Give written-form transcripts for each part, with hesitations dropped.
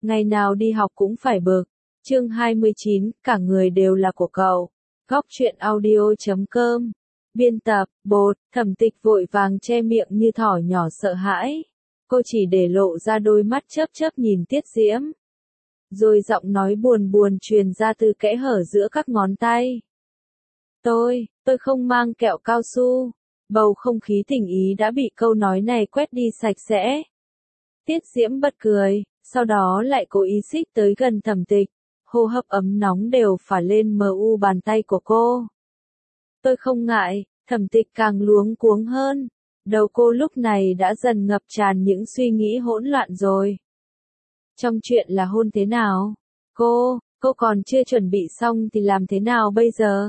ngày nào đi học cũng phải bực. Chương 29, cả người đều là của cậu. Góc truyện audio.com. Biên tập, Bột, Thẩm Tịch vội vàng che miệng như thỏ nhỏ sợ hãi. Cô chỉ để lộ ra đôi mắt chớp chớp nhìn Tiết Diễm. Rồi giọng nói buồn buồn truyền ra từ kẽ hở giữa các ngón tay. Tôi không mang kẹo cao su. Bầu không khí tình ý đã bị câu nói này quét đi sạch sẽ. Tiết Diễm bật cười, sau đó lại cố ý xích tới gần Thẩm Tịch. Hô hấp ấm nóng đều phả lên mu bàn tay của cô. Tôi không ngại, Thẩm Tịch càng luống cuống hơn. Đầu cô lúc này đã dần ngập tràn những suy nghĩ hỗn loạn rồi. Trong chuyện là hôn thế nào? Cô còn chưa chuẩn bị xong thì làm thế nào bây giờ?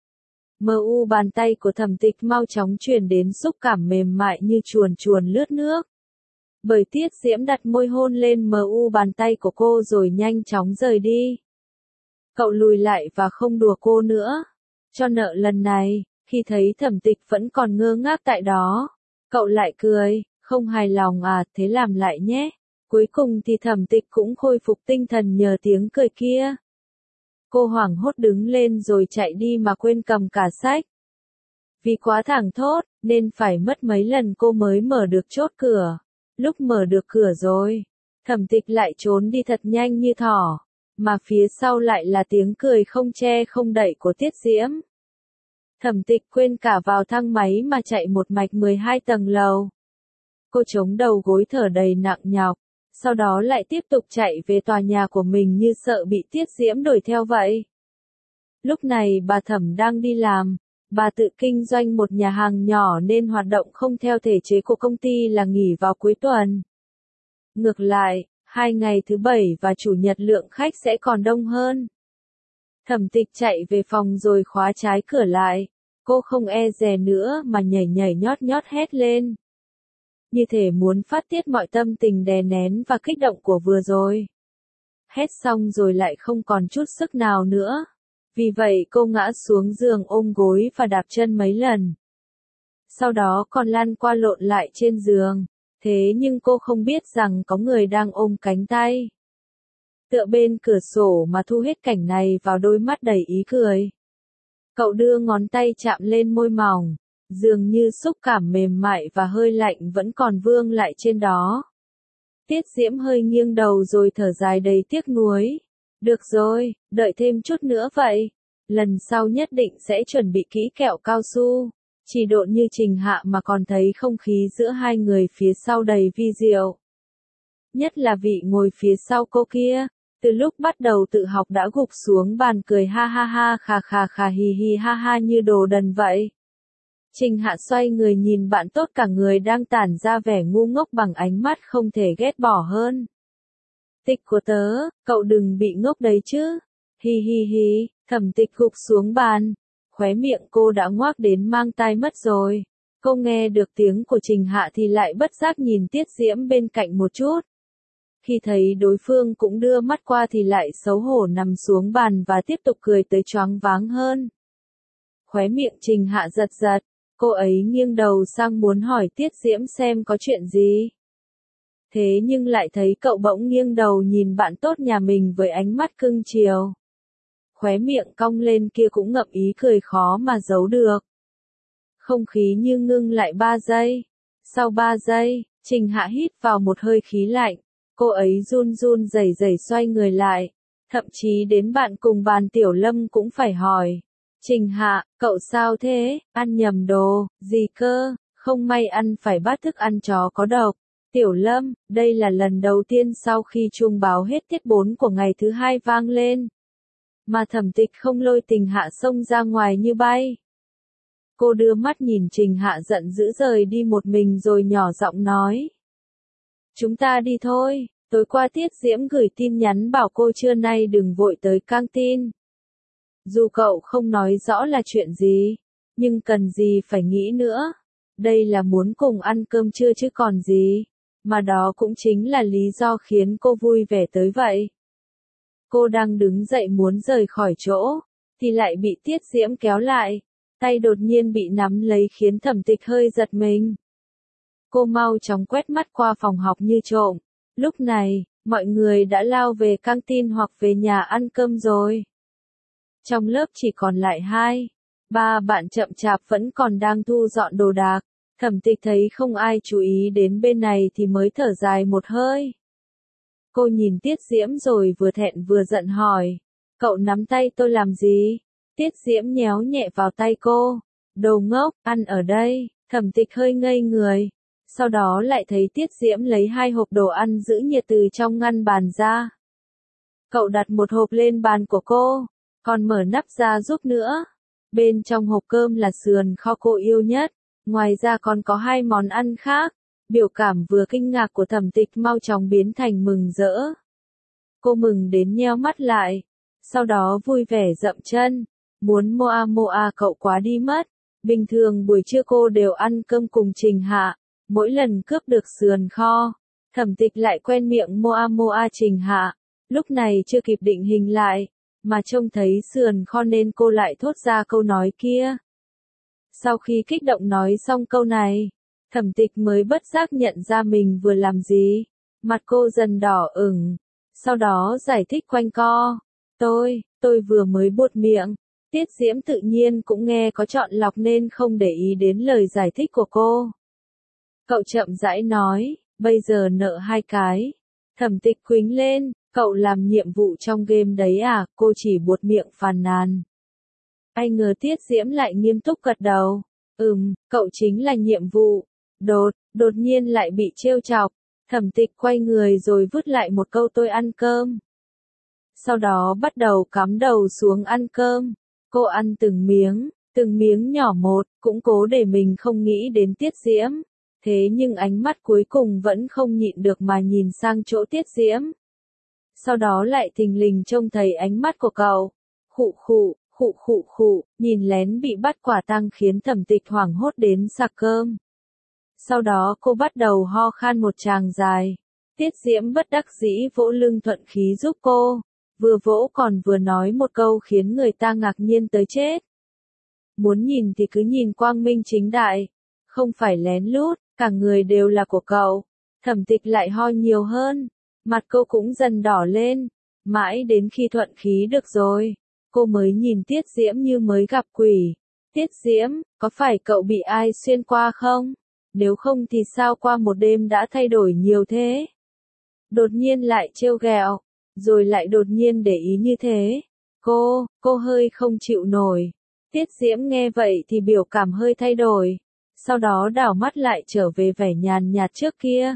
Mu bàn tay của Thẩm Tịch mau chóng truyền đến xúc cảm mềm mại như chuồn chuồn lướt nước. Bởi Tiết Diễm đặt môi hôn lên mu bàn tay của cô rồi nhanh chóng rời đi. Cậu lùi lại và không đùa cô nữa. Cho nợ lần này, khi thấy Thẩm Tịch vẫn còn ngơ ngác tại đó, cậu lại cười, không hài lòng à, thế làm lại nhé. Cuối cùng thì Thẩm Tịch cũng khôi phục tinh thần nhờ tiếng cười kia. Cô hoảng hốt đứng lên rồi chạy đi mà quên cầm cả sách. Vì quá thảng thốt, nên phải mất mấy lần cô mới mở được chốt cửa. Lúc mở được cửa rồi, Thẩm Tịch lại trốn đi thật nhanh như thỏ, mà phía sau lại là tiếng cười không che không đậy của Tiết Diễm. Thẩm Tịch quên cả vào thang máy mà chạy một mạch 12 tầng lầu. Cô chống đầu gối thở đầy nặng nhọc, sau đó lại tiếp tục chạy về tòa nhà của mình như sợ bị Tiết Diễm đuổi theo vậy. Lúc này bà Thẩm đang đi làm, bà tự kinh doanh một nhà hàng nhỏ nên hoạt động không theo thể chế của công ty là nghỉ vào cuối tuần. Ngược lại, 2 ngày thứ Bảy và Chủ nhật lượng khách sẽ còn đông hơn. Thẩm Tịch chạy về phòng rồi khóa trái cửa lại. Cô không e dè nữa mà nhảy nhảy nhót nhót hét lên. Như thể muốn phát tiết mọi tâm tình đè nén và kích động của vừa rồi. Hét xong rồi lại không còn chút sức nào nữa. Vì vậy cô ngã xuống giường ôm gối và đạp chân mấy lần. Sau đó còn lăn qua lộn lại trên giường. Thế nhưng cô không biết rằng có người đang ôm cánh tay. Tựa bên cửa sổ mà thu hết cảnh này vào đôi mắt đầy ý cười. Cậu đưa ngón tay chạm lên môi mỏng, dường như xúc cảm mềm mại và hơi lạnh vẫn còn vương lại trên đó. Tiết Diễm hơi nghiêng đầu rồi thở dài đầy tiếc nuối. Được rồi, đợi thêm chút nữa vậy. Lần sau nhất định sẽ chuẩn bị kỹ kẹo cao su. Chỉ độn như Trình Hạ mà còn thấy không khí giữa hai người phía sau đầy vi diệu. Nhất là vị ngồi phía sau cô kia. Từ lúc bắt đầu tự học đã gục xuống bàn cười ha ha ha khà khà khà hì hì ha ha như đồ đần vậy. Trình Hạ xoay người nhìn bạn tốt cả người đang tản ra vẻ ngu ngốc bằng ánh mắt không thể ghét bỏ hơn. Tịch của tớ, cậu đừng bị ngốc đấy chứ. Hi hi hi, Thẩm Tịch gục xuống bàn. Khóe miệng cô đã ngoác đến mang tai mất rồi. Cô nghe được tiếng của Trình Hạ thì lại bất giác nhìn Tiết Diễm bên cạnh một chút. Khi thấy đối phương cũng đưa mắt qua thì lại xấu hổ nằm xuống bàn và tiếp tục cười tới choáng váng hơn. Khóe miệng Trình Hạ giật giật, cô ấy nghiêng đầu sang muốn hỏi Tiết Diễm xem có chuyện gì. Thế nhưng lại thấy cậu bỗng nghiêng đầu nhìn bạn tốt nhà mình với ánh mắt cưng chiều. Khóe miệng cong lên kia cũng ngậm ý cười khó mà giấu được. Không khí như ngưng lại 3 giây. Sau 3 giây, Trình Hạ hít vào một hơi khí lạnh. Cô ấy run run rẩy rẩy xoay người lại. Thậm chí đến bạn cùng bàn Tiểu Lâm cũng phải hỏi. Trình Hạ, cậu sao thế, ăn nhầm đồ, gì cơ, không may ăn phải bát thức ăn chó có độc. Tiểu Lâm, đây là lần đầu tiên sau khi chuông báo hết tiết 4 của ngày thứ 2 vang lên. Mà Thẩm Tịch không lôi Trình Hạ xông ra ngoài như bay. Cô đưa mắt nhìn Trình Hạ giận dữ rời đi một mình rồi nhỏ giọng nói. Chúng ta đi thôi, tối qua Tiết Diễm gửi tin nhắn bảo cô trưa nay đừng vội tới căng tin. Dù cậu không nói rõ là chuyện gì, nhưng cần gì phải nghĩ nữa. Đây là muốn cùng ăn cơm trưa chứ còn gì, mà đó cũng chính là lý do khiến cô vui vẻ tới vậy. Cô đang đứng dậy muốn rời khỏi chỗ, thì lại bị Tiết Diễm kéo lại, tay đột nhiên bị nắm lấy khiến Thẩm Tịch hơi giật mình. Cô mau chóng quét mắt qua phòng học như trộm, lúc này, mọi người đã lao về căng tin hoặc về nhà ăn cơm rồi. Trong lớp chỉ còn lại 2, 3 bạn chậm chạp vẫn còn đang thu dọn đồ đạc. Thẩm Tịch thấy không ai chú ý đến bên này thì mới thở dài một hơi. Cô nhìn Tiết Diễm rồi vừa thẹn vừa giận hỏi. Cậu nắm tay tôi làm gì? Tiết Diễm nhéo nhẹ vào tay cô. Đồ ngốc, ăn ở đây. Thẩm Tịch hơi ngây người. Sau đó lại thấy Tiết Diễm lấy 2 hộp đồ ăn giữ nhiệt từ trong ngăn bàn ra. Cậu đặt một hộp lên bàn của cô, còn mở nắp ra giúp nữa. Bên trong hộp cơm là sườn kho cô yêu nhất, ngoài ra còn có 2 món ăn khác. Biểu cảm vừa kinh ngạc của Thẩm Tịch mau chóng biến thành mừng rỡ. Cô mừng đến nheo mắt lại, sau đó vui vẻ dậm chân, muốn moa moa cậu quá đi mất. Bình thường buổi trưa cô đều ăn cơm cùng Trình Hạ, mỗi lần cướp được sườn kho, Thẩm Tịch lại quen miệng moa moa Trình Hạ, lúc này chưa kịp định hình lại, mà trông thấy sườn kho nên cô lại thốt ra câu nói kia. Sau khi kích động nói xong câu này, Thẩm Tịch mới bất giác nhận ra mình vừa làm gì, mặt cô dần đỏ ửng, sau đó giải thích quanh co, tôi vừa mới buột miệng. Tiết Diễm tự nhiên cũng nghe có chọn lọc nên không để ý đến lời giải thích của cô. Cậu chậm rãi nói, bây giờ nợ 2 cái. Thẩm Tịch quính lên, cậu làm nhiệm vụ trong game đấy à? Cô chỉ buột miệng phàn nàn. Ai ngờ Tiết Diễm lại nghiêm túc gật đầu. Cậu chính là nhiệm vụ. Đột nhiên lại bị trêu chọc. Thẩm Tịch quay người rồi vứt lại một câu tôi ăn cơm. Sau đó bắt đầu cắm đầu xuống ăn cơm. Cô ăn từng miếng nhỏ một, cũng cố để mình không nghĩ đến Tiết Diễm. Thế nhưng ánh mắt cuối cùng vẫn không nhịn được mà nhìn sang chỗ Tiết Diễm. Sau đó lại thình lình trông thấy ánh mắt của cậu. Khụ, nhìn lén bị bắt quả tang khiến Thẩm Tịch hoảng hốt đến sặc cơm. Sau đó cô bắt đầu ho khan một tràng dài. Tiết Diễm bất đắc dĩ vỗ lưng thuận khí giúp cô. Vừa vỗ còn vừa nói một câu khiến người ta ngạc nhiên tới chết. Muốn nhìn thì cứ nhìn quang minh chính đại, không phải lén lút, cả người đều là của cậu. Thẩm Tịch lại ho nhiều hơn, mặt cô cũng dần đỏ lên, mãi đến khi thuận khí được rồi, cô mới nhìn Tiết Diễm như mới gặp quỷ. Tiết Diễm, có phải cậu bị ai xuyên qua không? Nếu không thì sao qua một đêm đã thay đổi nhiều thế? Đột nhiên lại trêu ghẹo, rồi lại đột nhiên để ý như thế. Cô hơi không chịu nổi. Tiết Diễm nghe vậy thì biểu cảm hơi thay đổi. Sau đó đảo mắt lại trở về vẻ nhàn nhạt trước kia.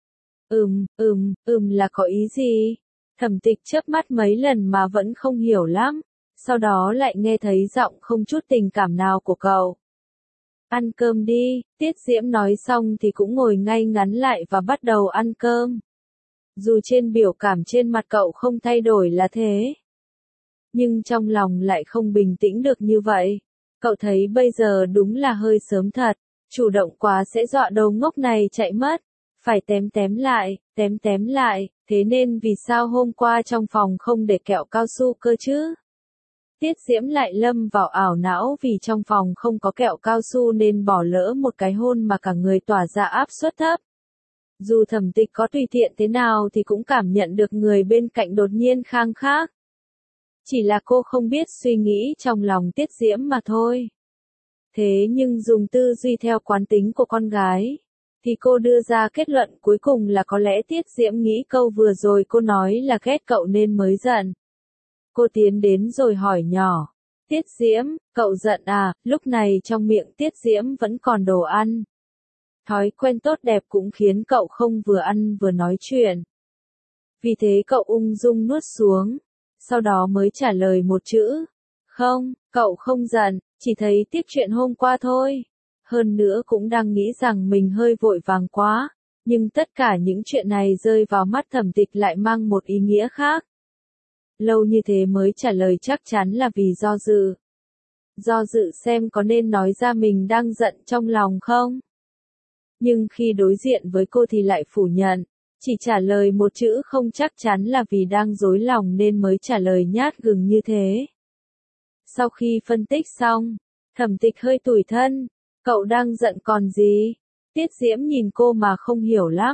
Là có ý gì? Thẩm Tịch chớp mắt mấy lần mà vẫn không hiểu lắm. Sau đó lại nghe thấy giọng không chút tình cảm nào của cậu. Ăn cơm đi, Tiết Diễm nói xong thì cũng ngồi ngay ngắn lại và bắt đầu ăn cơm. Dù trên biểu cảm trên mặt cậu không thay đổi là thế, nhưng trong lòng lại không bình tĩnh được như vậy. Cậu thấy bây giờ đúng là hơi sớm thật, chủ động quá sẽ dọa đầu ngốc này chạy mất. Phải tém lại, thế nên vì sao hôm qua trong phòng không để kẹo cao su cơ chứ? Tiết Diễm lại lâm vào ảo não vì trong phòng không có kẹo cao su nên bỏ lỡ một cái hôn mà cả người tỏa ra áp suất thấp. Dù Thẩm Tịch có tùy tiện thế nào thì cũng cảm nhận được người bên cạnh đột nhiên khang khác. Chỉ là cô không biết suy nghĩ trong lòng Tiết Diễm mà thôi. Thế nhưng dùng tư duy theo quán tính của con gái, thì cô đưa ra kết luận cuối cùng là có lẽ Tiết Diễm nghĩ câu vừa rồi cô nói là ghét cậu nên mới giận. Cô tiến đến rồi hỏi nhỏ. Tiết Diễm, cậu giận à? Lúc này trong miệng Tiết Diễm vẫn còn đồ ăn. Thói quen tốt đẹp cũng khiến cậu không vừa ăn vừa nói chuyện. Vì thế cậu ung dung nuốt xuống, sau đó mới trả lời một chữ. Không, cậu không giận, chỉ thấy tiếc chuyện hôm qua thôi. Hơn nữa cũng đang nghĩ rằng mình hơi vội vàng quá, nhưng tất cả những chuyện này rơi vào mắt Thẩm Tịch lại mang một ý nghĩa khác. Lâu như thế mới trả lời chắc chắn là vì do dự. Do dự xem có nên nói ra mình đang giận trong lòng không? Nhưng khi đối diện với cô thì lại phủ nhận, chỉ trả lời một chữ không chắc chắn là vì đang dối lòng nên mới trả lời nhát gừng như thế. Sau khi phân tích xong, Thẩm Tịch hơi tủi thân, cậu đang giận còn gì? Tiết Diễm nhìn cô mà không hiểu lắm,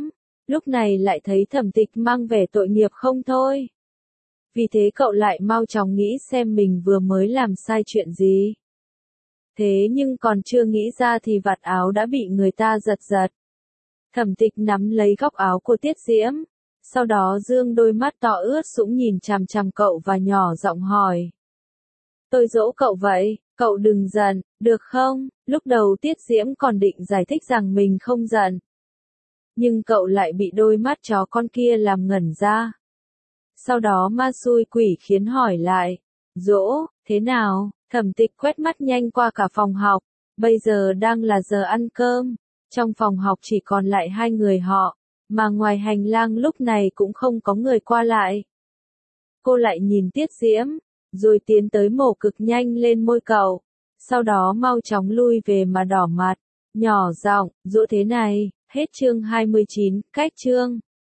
Lúc này lại thấy Thẩm Tịch mang vẻ tội nghiệp không thôi. Vì thế cậu lại mau chóng nghĩ xem mình vừa mới làm sai chuyện gì. Thế nhưng còn chưa nghĩ ra thì vạt áo đã bị người ta giật giật. Thẩm Tịch nắm lấy góc áo của Tiết Diễm, sau đó dương đôi mắt to ướt sũng nhìn chằm chằm cậu và nhỏ giọng hỏi. Tôi dỗ cậu vậy, cậu đừng giận, được không? Lúc đầu Tiết Diễm còn định giải thích rằng mình không giận. Nhưng cậu lại bị đôi mắt chó con kia làm ngẩn ra. Sau đó ma xui quỷ khiến hỏi lại. Dỗ, thế nào? Thẩm Tịch quét mắt nhanh qua cả phòng học. Bây giờ đang là giờ ăn cơm. Trong phòng học chỉ còn lại hai người họ. Mà ngoài hành lang lúc này cũng không có người qua lại. Cô lại nhìn Tiết Diễm, rồi tiến tới mổ cực nhanh lên môi cậu. Sau đó mau chóng lui về mà đỏ mặt. Nhỏ giọng, dỗ thế này. Hết chương 29, cách chương.